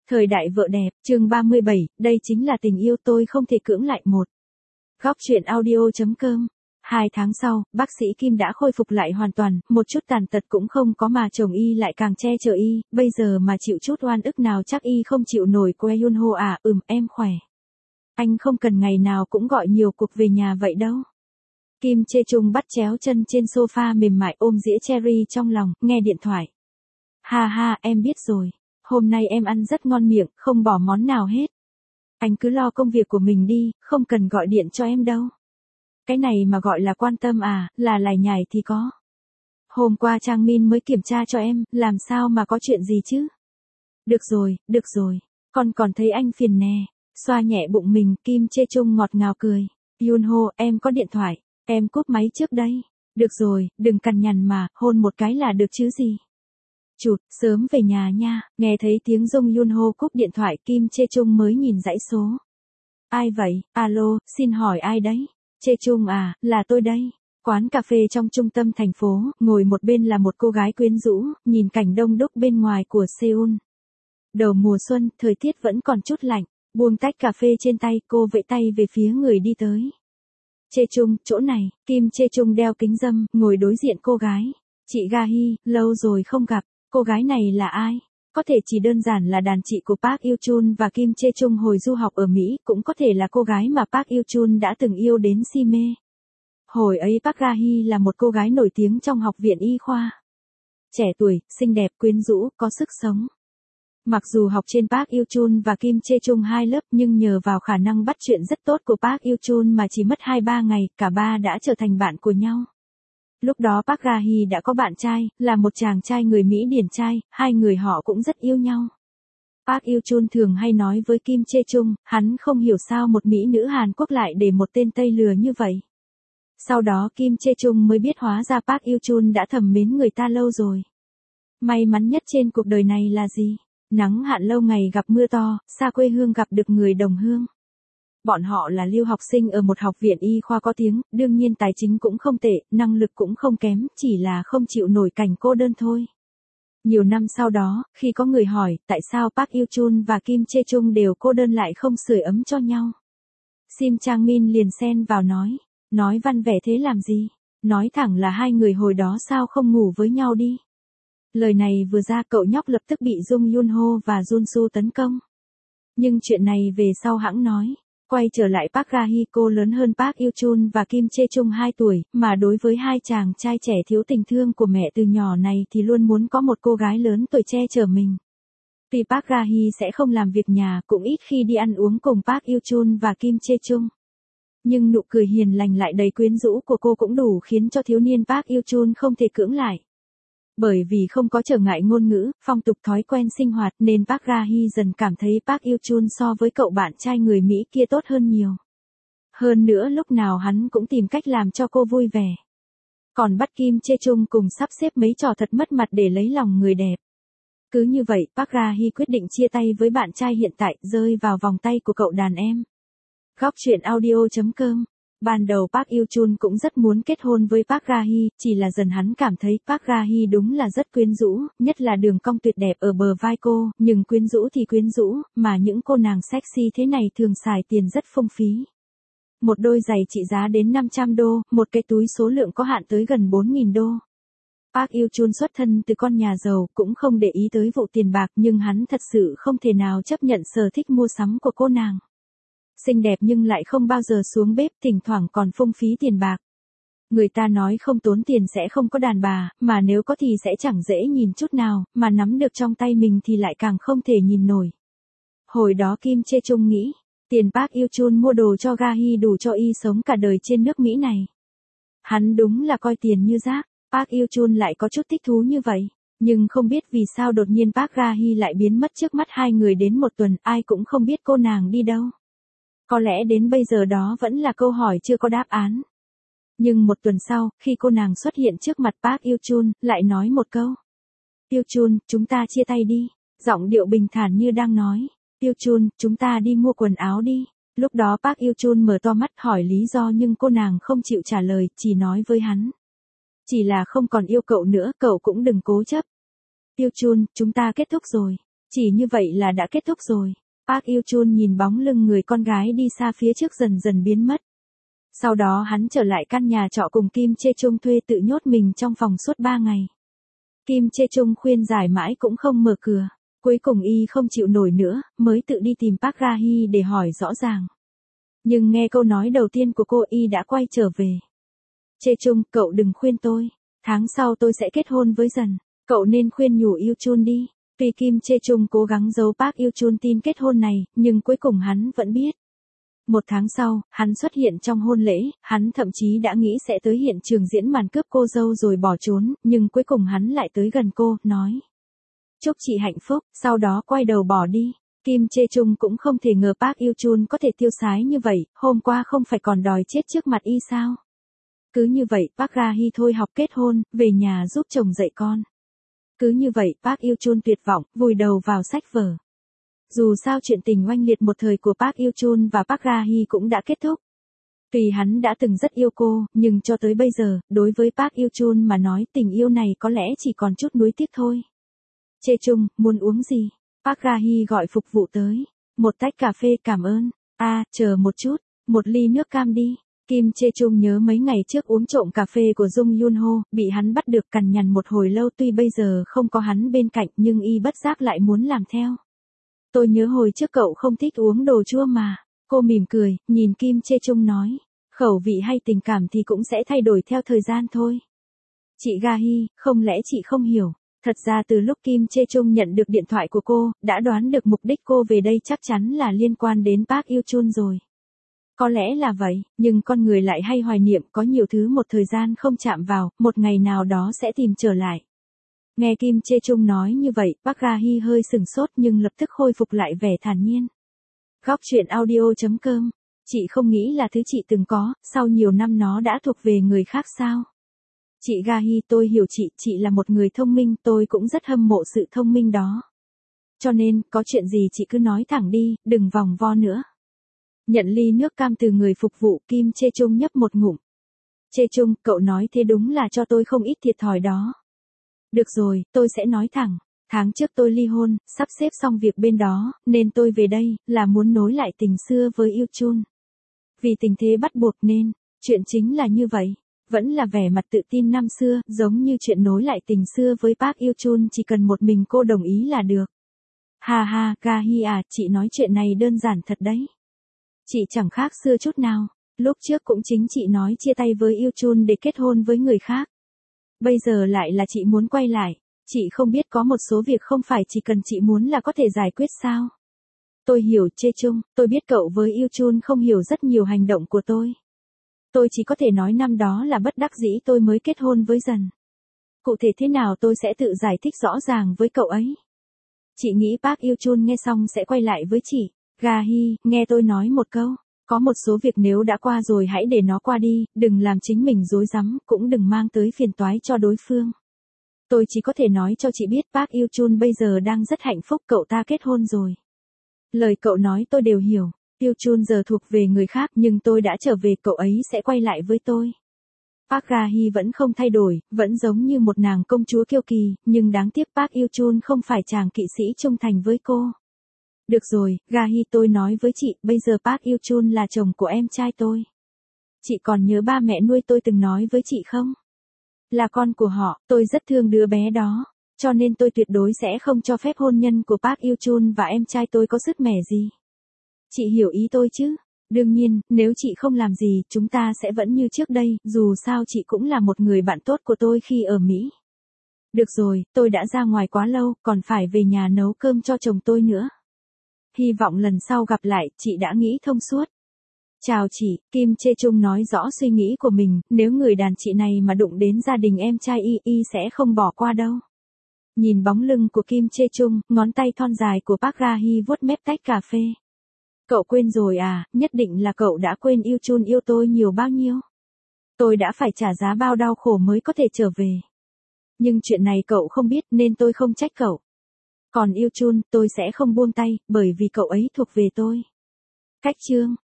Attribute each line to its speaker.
Speaker 1: Thời đại vợ đẹp, chương 37, đây chính là tình yêu tôi không thể cưỡng lại một. Góc truyện audio.com. 2 tháng sau, bác sĩ Kim đã khôi phục lại hoàn toàn, một chút tàn tật cũng không có mà chồng y lại càng che chở y, bây giờ mà chịu chút oan ức nào chắc y không chịu nổi. Que Yunho à, em khỏe. Anh không cần ngày nào cũng gọi nhiều cuộc về nhà vậy đâu. Kim Chê Chung bắt chéo chân trên sofa mềm mại ôm dĩa cherry trong lòng, nghe điện thoại. Ha ha, em biết rồi. Hôm nay em ăn rất ngon miệng, không bỏ món nào hết. Anh cứ lo công việc của mình đi, không cần gọi điện cho em đâu. Cái này mà gọi là quan tâm à, là lải nhải thì có. Hôm qua Trang Min mới kiểm tra cho em, làm sao mà có chuyện gì chứ? Được rồi, con còn thấy anh phiền nè. Xoa nhẹ bụng mình, Kim Chê Chung ngọt ngào cười. Yunho, em có điện thoại, em cúp máy trước đây. Được rồi, đừng cằn nhằn mà, hôn một cái là được chứ gì. Chụt, sớm về nhà nha. Nghe thấy tiếng Jung Yunho cúp điện thoại, Kim Chê Chung mới nhìn dãy số. Ai vậy? Alo, xin hỏi ai đấy? Chê Chung à, là tôi đây. Quán cà phê trong trung tâm thành phố, ngồi một bên là một cô gái quyến rũ, nhìn cảnh đông đúc bên ngoài của Seoul. Đầu mùa xuân, thời tiết vẫn còn chút lạnh, buông tách cà phê trên tay, cô vẫy tay về phía người đi tới. Chê Chung, chỗ này. Kim Chê Chung đeo kính râm, ngồi đối diện cô gái. Chị Ga Hee, lâu rồi không gặp. Cô gái này là ai? Có thể chỉ đơn giản là đàn chị của Park Yu Chun và Kim Chê Chung hồi du học ở Mỹ, cũng có thể là cô gái mà Park Yu Chun đã từng yêu đến si mê. Hồi ấy Park Ga Hee là một cô gái nổi tiếng trong học viện y khoa. Trẻ tuổi, xinh đẹp, quyến rũ, có sức sống. Mặc dù học trên Park Yu Chun và Kim Chê Chung 2 lớp nhưng nhờ vào khả năng bắt chuyện rất tốt của Park Yu Chun mà chỉ mất 2-3 ngày, cả ba đã trở thành bạn của nhau. Lúc đó Park Ga Hee đã có bạn trai, là một chàng trai người Mỹ điển trai, hai người họ cũng rất yêu nhau. Park Yu Chun thường hay nói với Kim Chê Chung, hắn không hiểu sao một Mỹ nữ Hàn Quốc lại để một tên Tây lừa như vậy. Sau đó Kim Chê Chung mới biết hóa ra Park Yu Chun đã thầm mến người ta lâu rồi. May mắn nhất trên cuộc đời này là gì? Nắng hạn lâu ngày gặp mưa to, xa quê hương gặp được người đồng hương. Bọn họ là lưu học sinh ở một học viện y khoa có tiếng, đương nhiên tài chính cũng không tệ, năng lực cũng không kém, chỉ là không chịu nổi cảnh cô đơn thôi. Nhiều năm sau đó, khi có người hỏi, tại sao Park Yu Chun và Kim Chê Chung đều cô đơn lại không sưởi ấm cho nhau? Sim Chang Min liền xen vào nói văn vẻ thế làm gì? Nói thẳng là hai người hồi đó sao không ngủ với nhau đi? Lời này vừa ra cậu nhóc lập tức bị Jung Yunho và Jun Soo tấn công. Nhưng chuyện này về sau hãng nói. Quay trở lại Park Ga Hee, cô lớn hơn Park Yu Chun và Kim Chê Chung 2 tuổi, mà đối với hai chàng trai trẻ thiếu tình thương của mẹ từ nhỏ này thì luôn muốn có một cô gái lớn tuổi che chở mình. Tuy Park Ga Hee sẽ không làm việc nhà, cũng ít khi đi ăn uống cùng Park Yu Chun và Kim Chê Chung. Nhưng nụ cười hiền lành lại đầy quyến rũ của cô cũng đủ khiến cho thiếu niên Park Yu Chun không thể cưỡng lại. Bởi vì không có trở ngại ngôn ngữ, phong tục thói quen sinh hoạt nên Park Ga Hee dần cảm thấy Park Yu Chun so với cậu bạn trai người Mỹ kia tốt hơn nhiều. Hơn nữa lúc nào hắn cũng tìm cách làm cho cô vui vẻ. Còn bắt Kim Chê Chung cùng sắp xếp mấy trò thật mất mặt để lấy lòng người đẹp. Cứ như vậy Park Ga Hee quyết định chia tay với bạn trai hiện tại, rơi vào vòng tay của cậu đàn em. Góc truyện audio.com. Ban đầu Park Yu Chun cũng rất muốn kết hôn với Park Ga Hee, chỉ là dần hắn cảm thấy Park Ga Hee đúng là rất quyến rũ, nhất là đường cong tuyệt đẹp ở bờ vai cô, nhưng quyến rũ thì quyến rũ, mà những cô nàng sexy thế này thường xài tiền rất phung phí. Một đôi giày trị giá đến 500 đô, một cái túi số lượng có hạn tới gần 4.000 đô. Park Yu Chun xuất thân từ con nhà giàu, cũng không để ý tới vụ tiền bạc nhưng hắn thật sự không thể nào chấp nhận sở thích mua sắm của cô nàng. Xinh đẹp nhưng lại không bao giờ xuống bếp, thỉnh thoảng còn phung phí tiền bạc. Người ta nói không tốn tiền sẽ không có đàn bà, mà nếu có thì sẽ chẳng dễ nhìn chút nào, mà nắm được trong tay mình thì lại càng không thể nhìn nổi. Hồi đó Kim Chê Chung nghĩ, tiền Park Yu Chun mua đồ cho Ga Hee đủ cho y sống cả đời trên nước Mỹ này. Hắn đúng là coi tiền như rác, Park Yu Chun lại có chút thích thú như vậy. Nhưng không biết vì sao đột nhiên Park Ga Hee lại biến mất trước mắt hai người đến một tuần, ai cũng không biết cô nàng đi đâu. Có lẽ đến bây giờ đó vẫn là câu hỏi chưa có đáp án. Nhưng một tuần sau, khi cô nàng xuất hiện trước mặt Park Yu Chun, lại nói một câu. Yu Chun, chúng ta chia tay đi. Giọng điệu bình thản như đang nói. Yu Chun, chúng ta đi mua quần áo đi. Lúc đó Park Yu Chun mở to mắt hỏi lý do nhưng cô nàng không chịu trả lời, chỉ nói với hắn. Chỉ là không còn yêu cậu nữa, cậu cũng đừng cố chấp. Yu Chun, chúng ta kết thúc rồi. Chỉ như vậy là đã kết thúc rồi. Park Yêu-chun nhìn bóng lưng người con gái đi xa phía trước dần dần biến mất. Sau đó hắn trở lại căn nhà trọ cùng Kim Chae-chung thuê tự nhốt mình trong phòng suốt 3 ngày. Kim Chae-chung khuyên giải mãi cũng không mở cửa. Cuối cùng y không chịu nổi nữa, mới tự đi tìm Park Ga-hee để hỏi rõ ràng. Nhưng nghe câu nói đầu tiên của cô, y đã quay trở về. Chae-chung, cậu đừng khuyên tôi. Tháng sau tôi sẽ kết hôn với Dần. Cậu nên khuyên nhủ Yêu-chun đi. Tuy Kim Chae-chung cố gắng giấu Park Yêu-chun tin kết hôn này, nhưng cuối cùng hắn vẫn biết. 1 tháng sau, hắn xuất hiện trong hôn lễ, hắn thậm chí đã nghĩ sẽ tới hiện trường diễn màn cướp cô dâu rồi bỏ trốn, nhưng cuối cùng hắn lại tới gần cô, nói. Chúc chị hạnh phúc, sau đó quay đầu bỏ đi. Kim Chae-chung cũng không thể ngờ Park Yêu-chun có thể tiêu sái như vậy, hôm qua không phải còn đòi chết trước mặt y sao. Cứ như vậy, Park Ga-hee thôi học kết hôn, về nhà giúp chồng dạy con. Cứ như vậy, Park Yêu-chun tuyệt vọng, vùi đầu vào sách vở. Dù sao chuyện tình oanh liệt một thời của Park Yêu-chun và Park Ga-hee cũng đã kết thúc. Tuy hắn đã từng rất yêu cô, nhưng cho tới bây giờ, đối với Park Yêu-chun mà nói tình yêu này có lẽ chỉ còn chút nuối tiếc thôi. Chae-chung, muốn uống gì? Park Ga-hee gọi phục vụ tới. Một tách cà phê cảm ơn. Chờ một chút, một ly nước cam đi. Kim Chae-chung nhớ mấy ngày trước uống trộm cà phê của Jung Yun-ho, bị hắn bắt được cằn nhằn một hồi lâu, tuy bây giờ không có hắn bên cạnh nhưng y bất giác lại muốn làm theo. Tôi nhớ hồi trước cậu không thích uống đồ chua mà. Cô mỉm cười, nhìn Kim Chae-chung nói. Khẩu vị hay tình cảm thì cũng sẽ thay đổi theo thời gian thôi. Chị Ga-hee, không lẽ chị không hiểu? Thật ra từ lúc Kim Chae-chung nhận được điện thoại của cô, đã đoán được mục đích cô về đây chắc chắn là liên quan đến Park Yêu-chun rồi. Có lẽ là vậy, nhưng con người lại hay hoài niệm, có nhiều thứ một thời gian không chạm vào, một ngày nào đó sẽ tìm trở lại. Nghe Kim Chae-chung nói như vậy, Park Ga-hee hơi sừng sốt nhưng lập tức khôi phục lại vẻ thản nhiên. Góc truyện audio.com. Chị không nghĩ là thứ chị từng có, sau nhiều năm nó đã thuộc về người khác sao? Chị Ga-hee, tôi hiểu chị là một người thông minh, tôi cũng rất hâm mộ sự thông minh đó. Cho nên, có chuyện gì chị cứ nói thẳng đi, đừng vòng vo nữa. Nhận ly nước cam từ người phục vụ, Kim Chae-chung nhấp một ngụm. Chae-chung, cậu nói thế đúng là cho tôi không ít thiệt thòi đó. Được rồi, tôi sẽ nói thẳng. Tháng trước tôi ly hôn, sắp xếp xong việc bên đó, nên tôi về đây, là muốn nối lại tình xưa với Yêu-chun. Vì tình thế bắt buộc nên, chuyện chính là như vậy. Vẫn là vẻ mặt tự tin năm xưa, giống như chuyện nối lại tình xưa với Park Yêu-chun chỉ cần một mình cô đồng ý là được. Ha ha, Ga-hee à, chị nói chuyện này đơn giản thật đấy. Chị chẳng khác xưa chút nào, lúc trước cũng chính chị nói chia tay với Yêu-chun để kết hôn với người khác. Bây giờ lại là chị muốn quay lại, chị không biết có một số việc không phải chỉ cần chị muốn là có thể giải quyết sao. Tôi hiểu Chae-chung, tôi biết cậu với Yêu-chun không hiểu rất nhiều hành động của tôi. Tôi chỉ có thể nói năm đó là bất đắc dĩ tôi mới kết hôn với Dần. Cụ thể thế nào tôi sẽ tự giải thích rõ ràng với cậu ấy. Chị nghĩ Park Yêu-chun nghe xong sẽ quay lại với chị. Ga-hee, nghe tôi nói một câu. Có một số việc nếu đã qua rồi hãy để nó qua đi, đừng làm chính mình rối rắm, cũng đừng mang tới phiền toái cho đối phương. Tôi chỉ có thể nói cho chị biết Park Yêu-chun bây giờ đang rất hạnh phúc, cậu ta kết hôn rồi. Lời cậu nói tôi đều hiểu. Yêu-chun giờ thuộc về người khác nhưng tôi đã trở về, cậu ấy sẽ quay lại với tôi. Park Ga-hee vẫn không thay đổi, vẫn giống như một nàng công chúa kiêu kỳ, nhưng đáng tiếc Park Yêu-chun không phải chàng kỵ sĩ trung thành với cô. Được rồi, Ga-hee, tôi nói với chị, bây giờ Park Yêu-chun là chồng của em trai tôi. Chị còn nhớ ba mẹ nuôi tôi từng nói với chị không? Là con của họ, tôi rất thương đứa bé đó, cho nên tôi tuyệt đối sẽ không cho phép hôn nhân của Park Yêu-chun và em trai tôi có sứt mẻ gì. Chị hiểu ý tôi chứ? Đương nhiên, nếu chị không làm gì, chúng ta sẽ vẫn như trước đây, dù sao chị cũng là một người bạn tốt của tôi khi ở Mỹ. Được rồi, tôi đã ra ngoài quá lâu, còn phải về nhà nấu cơm cho chồng tôi nữa. Hy vọng lần sau gặp lại, chị đã nghĩ thông suốt. Chào chị, Kim Chae-chung nói rõ suy nghĩ của mình, nếu người đàn chị này mà đụng đến gia đình em trai y sẽ không bỏ qua đâu. Nhìn bóng lưng của Kim Chae-chung, ngón tay thon dài của Park Ga-hee vuốt mép tách cà phê. Cậu quên rồi à, nhất định là cậu đã quên Yêu-chun yêu tôi nhiều bao nhiêu. Tôi đã phải trả giá bao đau khổ mới có thể trở về. Nhưng chuyện này cậu không biết nên tôi không trách cậu. Còn Yêu-chun, tôi sẽ không buông tay, bởi vì cậu ấy thuộc về tôi. Cách chương.